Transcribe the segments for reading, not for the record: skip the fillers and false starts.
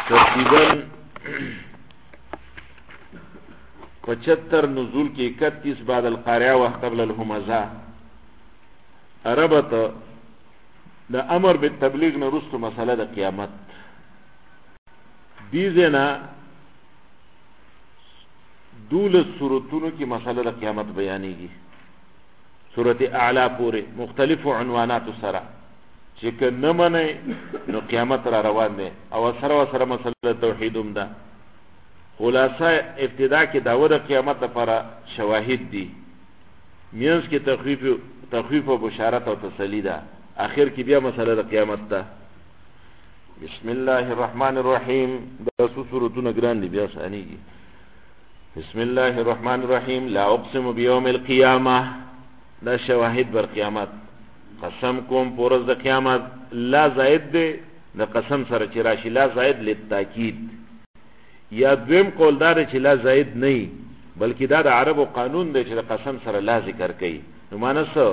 تقریبا 75 نزول کې 31 بعد القارعه و قبل الهمزه عربت د امر بالتبلیغ نه رسو مسله د قیامت دي زنا دول سورتونو کې مسله د قیامت بیانېږي سورت اعلی پورې مختلف عنوانات سره چې کنه منه نو قیامت را روان دي او سره مسله توحید هم ده خلاصه ابتدا کې داوود قیامت لپاره شواهد دي مینس کې تخویف او بشارت او تسلی ده اخر کې بیا مسله د قیامت ده بسم الله الرحمن الرحیم دا سورتونه ګران دي بیا ثانیږي بسم الله الرحمن الرحیم لا اقسم بیوم القیامه دا شواهد بر قیامت قسم کوم پورز د قیامت لا زائد ده د قسم سره چې راشي لا زائد للتاکید یا دویم قول دار چې لا زائد نه بلکې دا د عربو قانون دی چې د قسم سره لا ذکر کوي نو معنی څه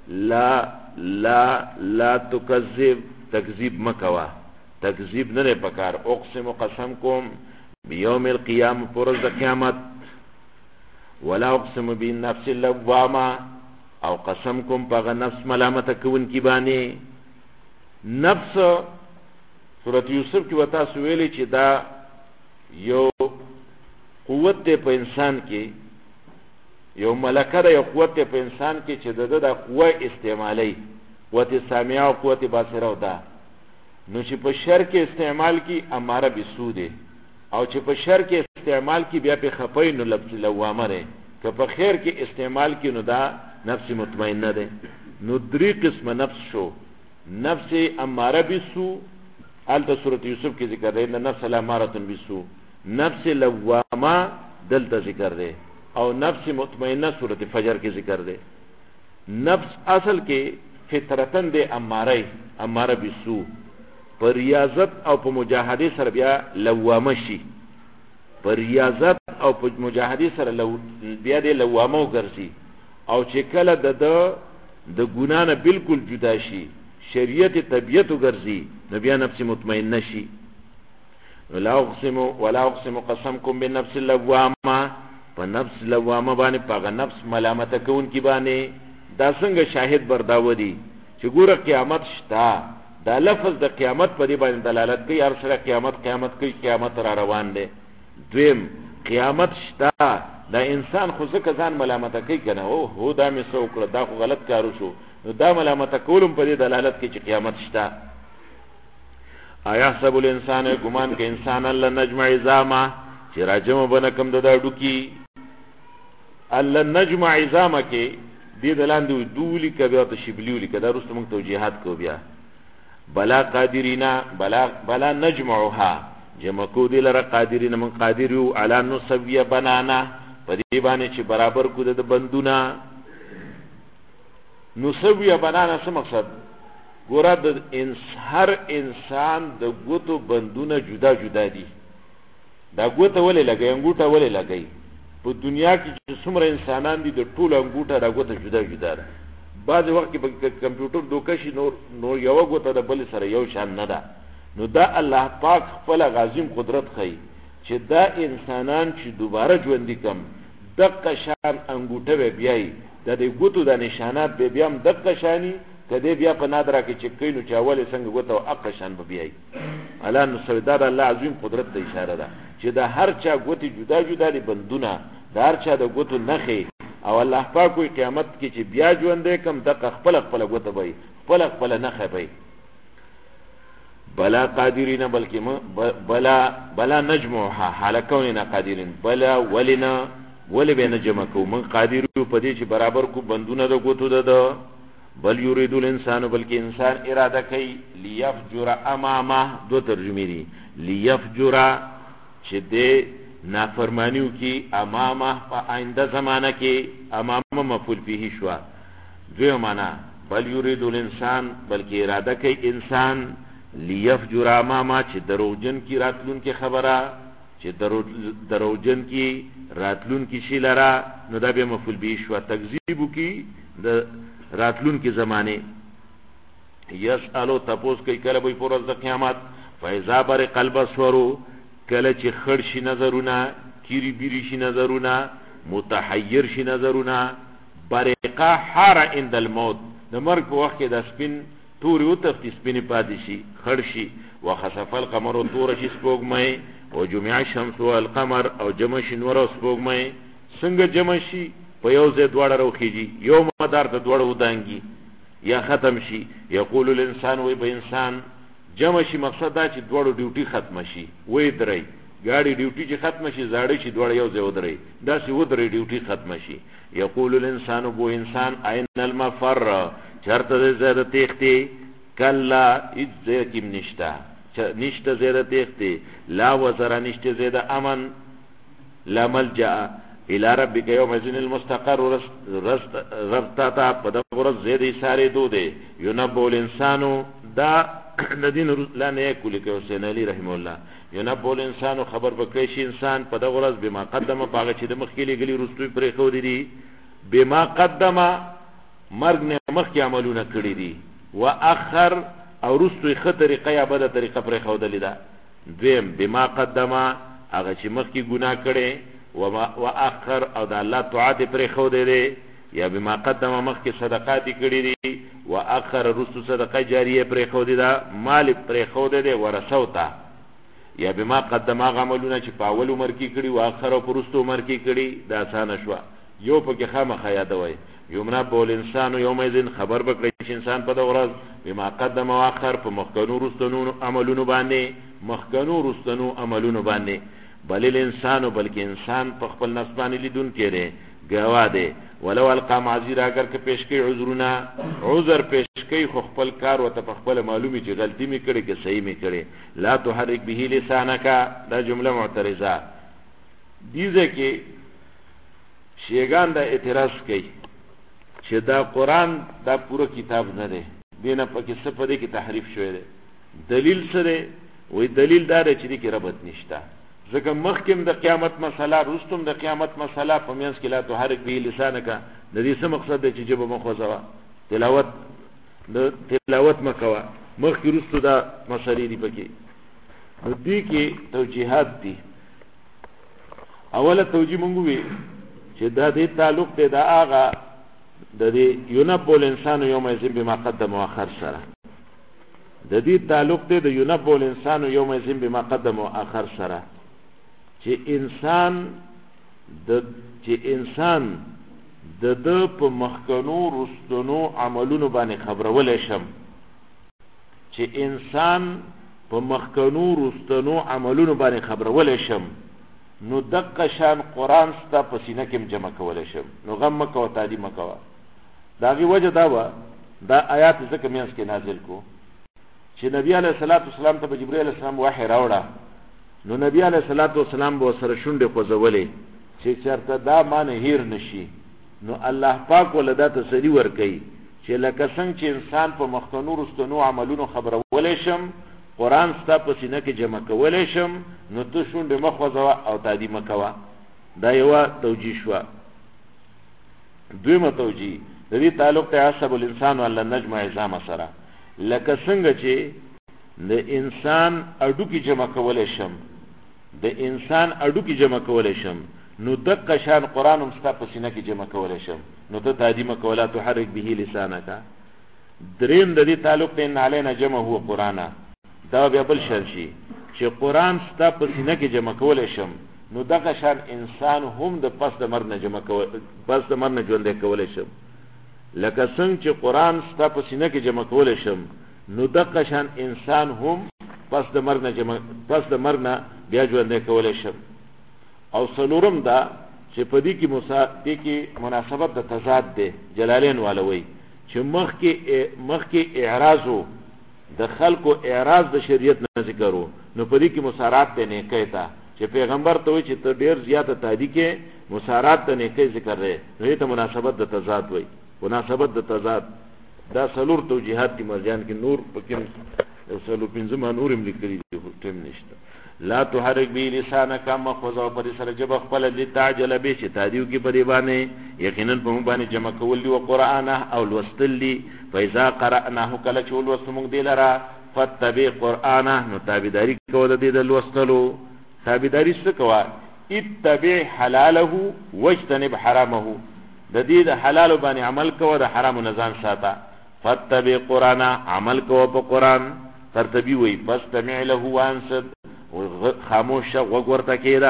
لا تکذب تکذیب مکوا تکذیب نه پکار اقسم قسم کوم بیوم القیامه پورز د قیامت ولا اقسم بالنفس اللوامه او قسم کوم پاغه نفس ملامت کون کی باندې نفس سورۃ یوسف کې وتا سویلې چې دا یو قوت دی په انسان کې یو ملکه ده یو قوت دی په انسان کې چې د قوه استعمالي قوت سامعه او قوت باصره ده نو چې په شر کې استعمال کی اماره بسوده او چې په شر کې استعمال کی بیا په خپای نو لفظ لوامه ده که په خیر کې استعمال کی نو دا نفس مطمئنه ده نو درې قسم نفس شو نفس اماره بسو الته سورۃ یوسف کې ذکر دی نفس الاماره بسو نفس لوامه دلته ذکر دی او نفس مطمئنه سورۃ فجر کې ذکر دی نفس اصل کې فطرتن دی اماره بسو پر ریاضت او په مجاهده سره بیا لوامه شي پر ریاضت او په مجاهده سره بیا دی لوامه وګرځي او چې کله د ګنا نه بالکل جدا شي شریعت طبیعت وګرځي نو بیا نفس مطمئنه شي ولا اقسم قسمكم بالنفس اللوامه په نفس لوامه باندې په نفس ملامت کون کی باندې دا څنګه شاهد برداودي چې ګوره قیامت شتا دا لفظ د قیامت په دې باندې دلالت کوي هر سره قیامت کوي قیامت را روان دی دویم قیامت شتا دا انسان خو ځکه ځان ملامت کوي کنه او هو دا مې څه وکړه دا خو غلط کارو شو نو دا ملامت کولم په دې دلالت کوي چې قیامت شتا آیا حسب الانسان ګمان کې انسان الله نجمع عظامه چې راجم بنکم د داډو کی الله نجمع عظامه کې دې دلاندې دولی کبه او شبلیولی کدا رستم موږ توجیهات کو بیا بلا قادرینا بلا نجمعها جمع کو دې لره قادرین من قادرو علی نسویه بنانا په دې باندې چې برابر کو د بندونه نسویه بنانا څه مقصد ګوره د هر انسان د ګوتو بندونه جدا جدا دي دا ګوته ولې لګي انګوټه ولې لګي په دنیا کې چې څومره انسانان دي د ټول انګوټه دا ګوته جدا جدا ده بعض وخت کې په کمپیوټر دوکشي نور یو ګوته د بل سره یو شان نه ده نو دا الله پاک خپل عظیم قدرت خي چې دا انسانان چې دوباره ژوند کم دغه شان انګوټه بیاي د دې ګوتو د نشانات به بیا هم دغه شانی کدی بیا په نادره کې چې کینو چې اول څنګه ګوتو اقا شان به بیاي الا نو سودار الله عظیم قدرت ته اشاره ده چې دا هر چا ګوتی جدا جدا دي بندونه دا هر چا د ګوتو نخي او الله پاک کوئی قیامت کې چې بیا ژوند کم دغه خپل ګوتو وي خپل نخي وي بلا قادرین بلکې بلا نجمعها حالکوننا قادرین بلا ولی به نجمع کو من قادرو په دې چې برابر کو بندونه د ګوتو ده بل یرید الانسان بلکې انسان اراده کوي لیفجر امامه دو ترجمه دي لیفجر چې دې نافرمانیو کې امامه په آینده زمانہ کې امامه مفعول به شو دوی معنا بل یرید الانسان بلکې اراده کوي انسان لیفجر امامه چې دروغجن کی راتلون کې خبره چې دروغجن کی راتلون کې شی لرا نو دا به مفعول به شو تکذیب کی د راتلون کی زمانه یسالو تپوس کوي کله به پر ورځ د قیامت فاذا برق البصر کله چې خړ شي نظرونه کیری بیری شي نظرونه متحیر شي نظرونه برقا حار عند الموت د مرګ په وخت کې د سپین توري او تفتی سپین پاتې شي خړ شي وخسف القمر تور شي سپوږمۍ وجمع الشمس والقمر او جمع شي نور او سپوږمۍ څنګه جمع شي په یو ځای دواړه روخیږي یو مدار ته دواړه ودانګي یا ختم شي یقول الانسان وی به انسان جمع شي مقصد دا چې دواړو ډیوټي ختم شي وې درې گاڑی ډیوټي چې ختم شي زاړه شي دواړه یو ځای ودرې دا سي ودرې ډیوټي ختم شي یقول الانسان بو انسان اين المفر چرته زیاده تختی کلا اذ نشتا نشته زیاده تختی لا وزر نشته زیاده امن لا ملجا الى ربك يوم الدين المستقر رفتاتا پدغور زیاده ساره دوده ينبو الانسان دا ندین لا نه کولی که حسین علی رحم الله ينبو الانسان خبر بکړي انسان پدغور بما قدم پاغه چې د مخکلي غلی رستوي پرې خو دي بما قدم مرګ نه مخکې عملونه کړی دي واخر او رستوي خطرې قیابه طریقه پرې خو دي دا دویم بما قدم هغه چې مخکې ګناه کړي واخر او د الله طاعت پرې خو دي یا بما قدم مخکې صدقات کړي دي واخر رستو صدقه جاریه پرې خو دي دا مال پرې خو دي ورثوتا یا بما قدم عملونه چې په اول عمر کې کړي واخر او پرستو عمر کې کړي دا آسان شو یو په کې خامخا یادوي یومنا بول انسان یومئذ خبر بکړي چې انسان په دغه بما قدم واخر په مخکنو رستنو عملونو باندې مخکنو رستنو عملونو باندې بل الانسان بلکې انسان په خپل نفس باندې لیدون کړي گوا ده ولو القا معذر اگر که پیش کوي عذرنا عذر پیش کوي خو خپل کار او ته خپل معلومي چې غلطي می کړي کې صحیح می کړي لا تحرك به لسانك دا جمله معترضه دیږي کې شیگان دا اعتراض کوي چې دا قرآن دا پورا کتاب نه دی دینه پکې څه په دې کې تحریف شوی دی دلیل سره وې دلیل دا دی چې دې کې ربط نشته ځکه مخکم د قیامت مسله رستم د قیامت مسله په میانس کې لا تحرک به لسانک د دې څه مقصد دی چې جبه مخوځوا تلاوت مکوا مخکې رستو دا مسلې دی پکې نو دې کې توجیهات دي اوله توجیه مونږ وی چې دا دې تعلق دی دا هغه د دې ينبو الانسان يومئذ بما قدم واخر سره د دې تعلق دی د ينبو الانسان يومئذ بما قدم واخر سره چې انسان د په مخکنو رستنو عملونو باندې خبرولې شم چې انسان په مخکنو رستنو عملونو باندې خبرولې شم نو دقه شان قرآن ستا په سینه کې جمع کولای شم نو غم مکه او تعلیم مکه دا غي وجه دا و دا آیات ځکه میانس کې نازل کو چې نبی علیہ الصلوۃ والسلام ته جبرئیل علیہ السلام وحی راوړه نو نبی علیہ الصلوۃ والسلام به سره شونډه خوځولې چې چرته دا مان هیر نشي نو الله پاک ولدا تسلی ور کوي چې لکه څنګه چې انسان په مخکنو رستنو عملونو خبرولې شم قرآن ستا په سینه کې جمع کولې شم نو ته شونډه مخوځوا او تعلیم مکوا دا یو توجیه شو دویمه توجیه د دې تعلق ته حسب الانسان ولا نجم عظام سره لکه څنګه چې د انسان اډو کې جمع کولې شم د انسان اډو کې جمع کولې شم نو دقه شان قرآن هم ستا په سینه کې جمع کولې شم نو ته تعلیم کولا تحرک به لسانک دریم د دې تعلق ته ان علینا جمع هو قرآن دا بیا بل شرط شي چې قرآن ستا په سینه کې جمع کولې شم نو دغه شان انسان هم د پس د مرګ نه جمع کول پس د مرګ نه ژوندې کولې شم لکه څنګه چې قرآن ستا په سینه کې جمع کولې شم نو دغه شان انسان هم پس د مرګ نه بیا ژوندې کولې شم او څلورم دا چې په دې کې مناسبت د تضاد دی جلالین والوي چې مخکې اعراضو د خلکو اعراض د شریعت نه ذکرو نو په دې کې مسارات ته نه کېتا چې پیغمبر ته وي چې ته ډیر زیاته تادی کې مسارات ته نه کې ذکر لري نو ته مناسبت د تضاد وي مناسبت د تضاد دا څلور توجیهات دي مرجان کې نور پکې څلور پنځه نور هم لیکلي دي ټیم نشته لا تحرک به لسانک مخوذ او پر سره جب خپل لتعجل به چې تادیو کې په دی باندې یقینا په مونږ باندې جمع کول دی او قران او لوستل دی فاذا قرانه کله چې ولوست مونږ دی لرا فتبع قرآنه، نو تابعداري کو د دې د لوستلو. تابعداري څه کوه؟ اتبع حلاله واجتنب حرامه، د دې د حلال باندې عمل کوه، د حرام نه ځان ساته. فتبع قرآنه، عمل کوه په قرآن. ترتبی وی فاستمع له وانصت، خاموش غوږ ورته کېده.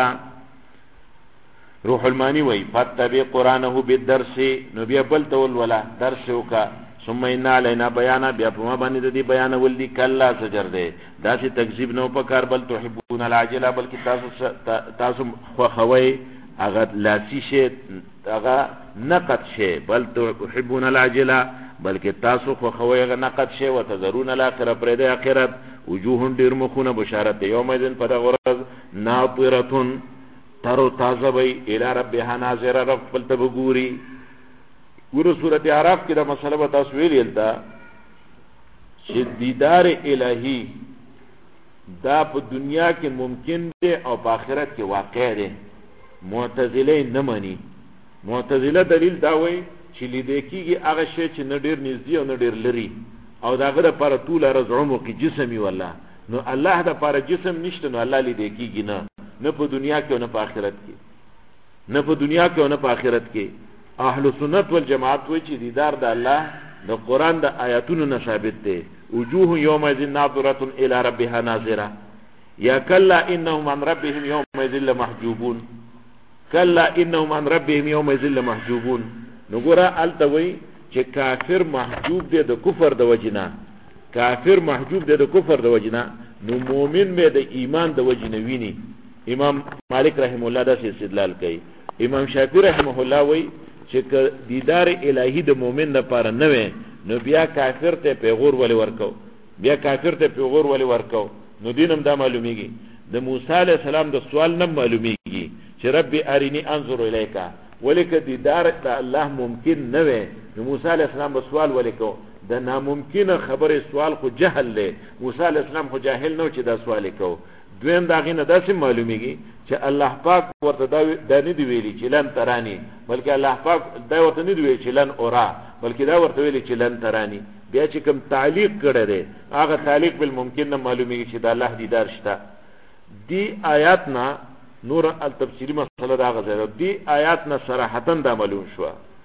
روح المانی وی فتبع قرآنه بالدرس، نو بیا بل تول ولا درس وکا. ثم ان علینا بیانا، بیا په ما باندې د دې بیان ولدي کلا زجر دی. داسې تکذیب نو پکار، بل تحبون العاجله، بلکې تاسو خوښوي هغه لاسی شي، هغه نقد شي. بل تحبون العاجله، بلکې تاسو خوښوي هغه نقد شي. وتذرون الاخره، پرې د اخرت. وجوه ډیر مخونه بشارت دی. یوم اذن په دغه ورځ ناطره ترو تازه وي، الی ربها ناظره، رب خپل ته وګوري. ګورو سورۃ اعراف کې دا مسله به تاسو ویل دا چې دیدار الهی دا په دنیا کې ممکن دی او په آخرت کې واقع دی. معتزله نه مانی. معتزله دلیل دا وایي چې لیدل کېږي هغه شی چې نه ډیر نږدې او نه ډیر لري، او داغه لپاره طول عرض عمر کې جسمي والله. نو الله د لپاره جسم نشته، نو الله لیدل کېږي نه په دنیا کې او نه په آخرت کې. نه په دنیا کې او نه په آخرت کې. اهل سنت والجماعت وایي چې دیدار د الله د قرآن د آیاتونو نه ثابت دی. وجوه یومئذ ناظرة الی ربها ناظره، یا کلا انهم عن ربهم یومئذ لمحجوبون. کلا انهم عن ربهم یومئذ لمحجوبون. نو ګوره الته وایي چې کافر محجوب دی د کفر د وجنه. کافر محجوب دی د کفر د وجنه، نو مؤمن به د ایمان د وجنه ویني. امام مالک رحم الله دا استدلال کوي. امام شافعی رحمه الله وایي چې دیدار الهی د مؤمن لپاره نه وي، نو بیا کافر ته پیغور ولې ورکو؟ بیا کافر ته پیغور ولې ورکو؟ نو دینم دا معلومیږي. د موسی علی السلام د سوال نه معلومیږي چې رب ارینی انظر الیک، ولیکه دیدار د الله ممکن نه وي، نو موسی علی السلام به سوال ولیکو. د ناممکنه خبره سوال خو جهل دی. موسی علی السلام خو جاهل نه چې دا سوال وکاو. دویم دا غینه داسې معلومیږي چې الله پاک ورته دا نه دی ویلي چې لن ترانی، بلکې الله پاک دا ورته نه دی ویلي چې لن اورا، بلکې دا ورته ویلي چې لن ترانی. بیا چې کوم تعلیق کړی دی هغه تعلیق بالممکن نه معلومیږي چې د الله دیدار شته. دی آیات نه نور التفسیری مسله دا غځره، دی آیات نه صراحتا دا معلوم شو.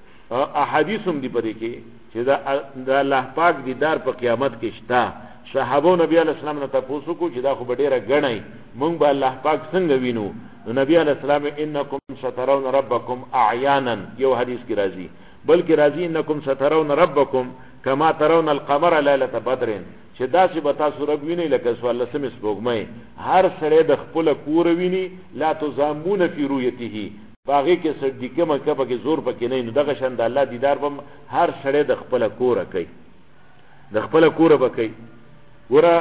احادیث هم دی پدې کې چې دا الله پاک دیدار په قیامت کې شته. صحابه نبی علیہ السلام نه تاسو کو چې دا خو ډیره غنئ، مونږ به الله پاک څنګه وینو؟ نو نبی علیہ السلام انکم سترون ربکم اعیانا، یو حدیث کې راځي، بلکې راځي انکم سترون ربکم کما ترون القمر ليله بدر، چې دا چې به تاسو رب وینئ لکه سوال سم سپوږمۍ. هر سړی د خپل کور ویني، لا تزامون فی رؤیته، باغې کې صدیقه مکه پکې زور پکې نه. نو دغه شان د الله دیدار به هر سړی د خپل کور کوي، د خپل کور به کوي. ګوره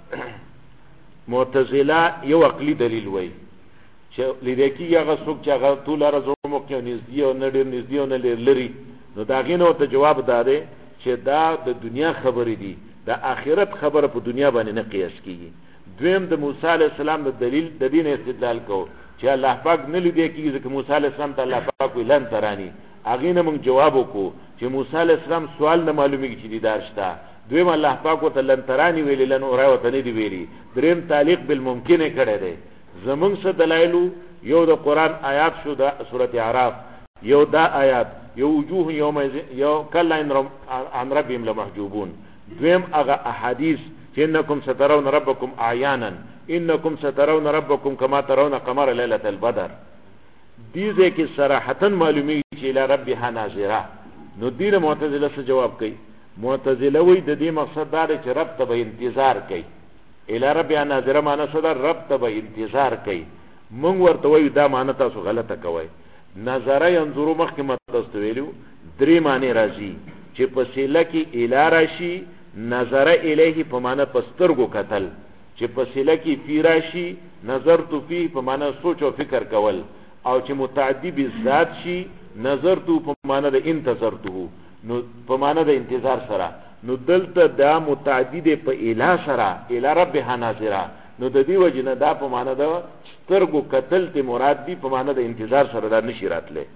معتزله یو عقلی دلیل وایي چې لیدل کېږي هغه څوک چې هغه طول عرض عمر کې نږدې او نه ډېر نږدې او نه ډېر لري. نو د هغې نه ورته جواب دا دی چې دا د دنیا خبرې دي، د آخرت خبره په دنیا باندې نه قیاس کېږي. دویم د موسی علیه السلام د دلیل د دې نه استدلال کوو چې الله پاک نه لیدل کېږي، ځکه موسی علیه السلام ته الله پاک ویل لن ترانی. هغې نه موږ جواب وکړو چې موسی علیه السلام سوال نه معلومیږي چې دیدار شته. دویم الله پاک ورته لن ترانی ویلي، لن اورا ورته نه دی ویلي. دریم تعلیق بالممکن کړی دی. زمونږ څه دلایلو؟ یو د قرآن آیات شو د سورۃ اعراف، یو دا آیات، یو وجوه یو کلا عن ربهم لمحجوبون. دویم هغه احادیث چې انکم سترون ربکم اعیانا، انکم سترون ربکم کما ترون قمر لیلة البدر. دې ځای کې صراحتا معلومیږي چې الی ربها ناظره. نو دې معتزله څه جواب کوي؟ معتزله وی د دې مقصد دا دی چې رب ته به انتظار کوي. الی ربها ناظره معنی څه ده؟ رب ته به انتظار کوي. مونږ ورته وایو دا معنی تاسو غلطه کوئ. نظره ینظرو مخکې متاسو ویلو درې معنی راځي چې په سیله کې الی راشي، نظره الیه په معنی په سترګو کتل، چې په سیله کې فی راشي، نظرت فیه په معنی سوچ او فکر کول، او چې متعدی بالذات شي نظرت په معنی د انتظرته، نو په معنی د انتظار سره. نو دلته دا متعدی دی په الی سره، الی ربها ناظره. نو د دې وجه نه دا په معنی د سترګو کتل ته مراد دی، په معنی د انتظار سره دا نشي راتلی.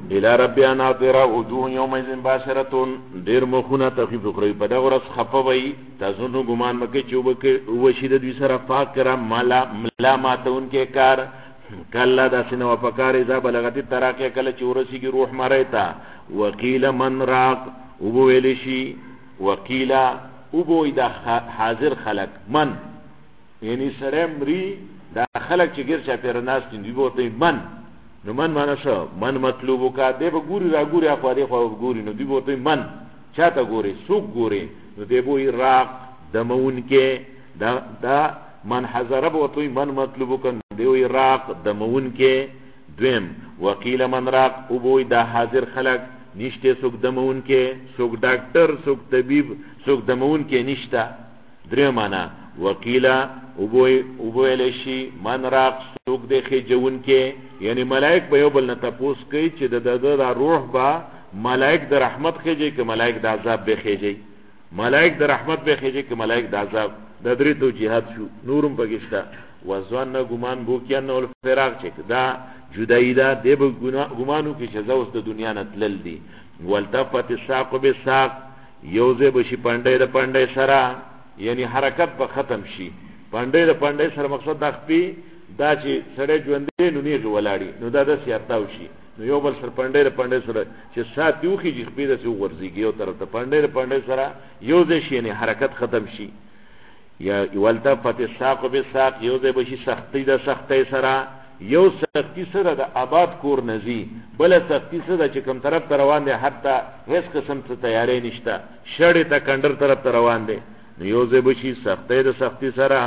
الى ربها ناظره وجوه يومئذ باسره ډیر مخونه تخفیف وکړي په دغه ورځ خفوي تاسو نو ګمان مکه چې وشید دوی سره فاکر ملا ماتون کې کار کله د سينو پکار اذا بلغت تراقه کله چې ورسیږي روح مریتا وقيل من راق او ویل شي وقيل او دا حاضر خلق من یعنی سره مری دا خلق چې ګر چا پیر ناس دي بوته من نو من معنا شو من مطلوب کا دی به ګوري را ګوري خو دی خو ګوري نو دی بوته من چاته ګوري سوق ګوري نو دی بو راق دمون کې دا من حذر بوته من مطلوب کن دی راق دمون کې دویم وکیل من راق او بو دا حاضر خلق نشته سوق دمون کې سوق ډاکټر سوق طبيب سوق دمون کې نشته درې معنا وکیلا او بو لشي من راق سوق د خجون کې یعنی ملائک به یو بل نه تپوس کوي چې د روح با ملائک د رحمت خېږي که ملائک د عذاب به خېږي ملائک د رحمت به خېږي که ملائک د عذاب د درې توجیهات شو نورم پکښتا وزن ګمان بو کې نو الفراق چې دا جدای دا د ګمانو کې چې زوس د دنیا نه تلل دي والتفت الساق بالساق یوزه بشي پاندې د پاندې سره یعنی حرکت به ختم شي پاندې د پاندې سره مقصد د خپې دا چې سره ژوندې نو نیغ ولاړی نو دا د سیاتاو شي نو یو بل سر پاندې سره چې سات یو خي خپې د سو ورزيږي او طرف ته پاندې سره یو ځای شي یعنی حرکت ختم شي یا والتفت الساق بالساق یو ځای بشي سختي د سختي سره یو سختی سره د آباد کور نزي بل سختی سره چې کوم طرف ته روان دي حتی هیڅ قسم څه تیارې نشته شړې ته کندر طرف ته روان دي یو ځای بشي سختي د سختی سره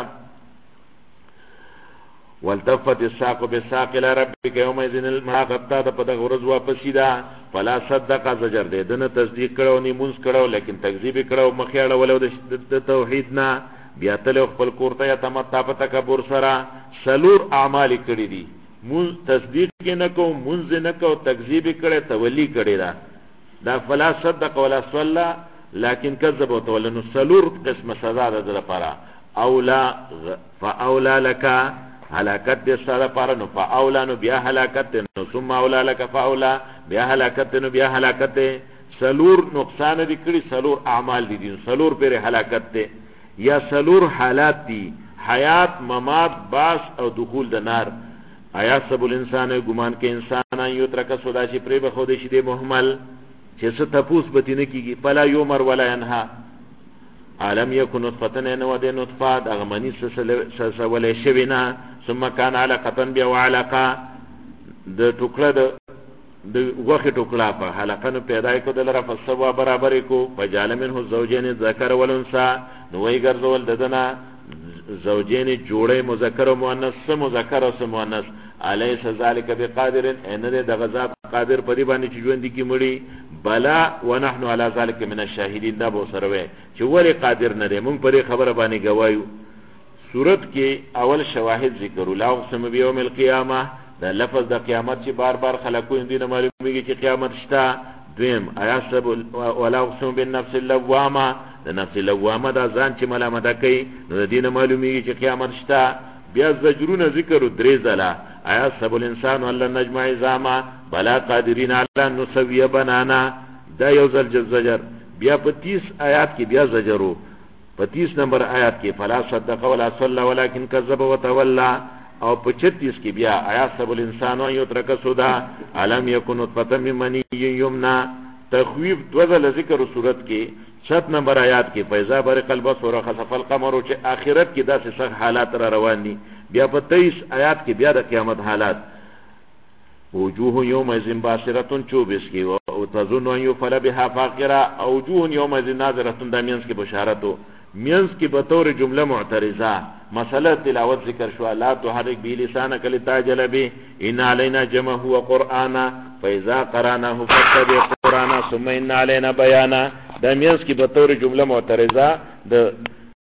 والتفت الساق بالساق الى ربك يومئذ الملاقات په دغه ورځ واپس دا فلا صدق زجر دې دنه تصدیق کړو ني مونږ کړو لیکن تکذیب کړو مخیاړه ولو د توحید نه بیا تل خپل کوړته یا تمتا په تکبر سره سلور اعمال کړی دي مونږ تصدیق کې نه کو مونږ نه کو تکذیب کړي تولی کړي دا فلا صدق ولا صلى لكن كذب وتولى نو سلور قسم سزا ده لپاره اولا فاولا لك هلاکت دې سره پاره نو فاولا نو بیا هلاکت نو ثم اولا لك فاولا بیا هلاکت نو بیا هلاکت سلور نقصان دي کړي سلور اعمال دي سلور پر هلاکت دي یا سلور حالات دي حیات ممات باس او دخول د نار آیا سب الانسان ګمان کې انسان یو ترکه سودا شي پرې به خو دې شي د محمل چې څه تپوس بتینه کیږي فلا یومر ولا ينها عالم یکن نطفه نو د نطفه د غمنی سسولې شوینا ثم كان علقه بیا وعلقه د ټوکړه د وخت ټوکړه په حلقه نو پیدا کو دلره فسوا برابر کو فجعل منه زوجين ذکر والانثى نو وی ګرځول ددنه زوجين جوړه مذکر او مؤنث مذکر او مؤنث الیس ذلک بقادر ان د غذاب قادر پری باندې چې ژوند کی مړي بلا ونحن على ذلك من الشاهدين دا به سره وي چې ولی قادر نه دی مونږ پرې خبره باندې گوايو صورت کې اول شواهد ذکر لا اقسم بيوم القيامه دا لفظ د قیامت چې بار بار خلکو اندینه معلومیږي چې قیامت شته دویم ایاسب ولا اقسم بالنفس اللوامه د نفس اللوامه دا ځان چې ملامت کوي نو د دین معلومیږي چې قیامت شته بیا زجرونه ذکر درې ځله ایاسب الانسان ولا نجمع عظاما بلا قادرین علی نسوی بنانا دا یو ځل زجر بیا په 30 آیات کې بیا زجرو په 30 نمبر آیات کې فلا صدق ولا صلى ولكن كذب وتولى او په 36 کې بیا ایاسب الانسان یو ترک سودا علم یکن نطفه من منی یمنا تخویف دوزل ذکر صورت کې 7 نمبر آیات کې فیضا برق البصر خسف القمر چې اخرت کې داسې سخت حالات را روان دي بیا په 23 آیات کې بیا د قیامت حالات وجوه یومئذ باسره 24 کې او تظن ان يفعل بها فاقره او وجوه یومئذ ناظره د مینس کې بشارتو مینس کې به طور جمله معترضه مساله تلاوت ذکر شو لا تحرك به لسانك لتعجل به ان علينا جمعه وقرانا فاذا قراناه فاتبع قرانا ثم ان علينا بيانا د مینس کې به طور جمله معترضه د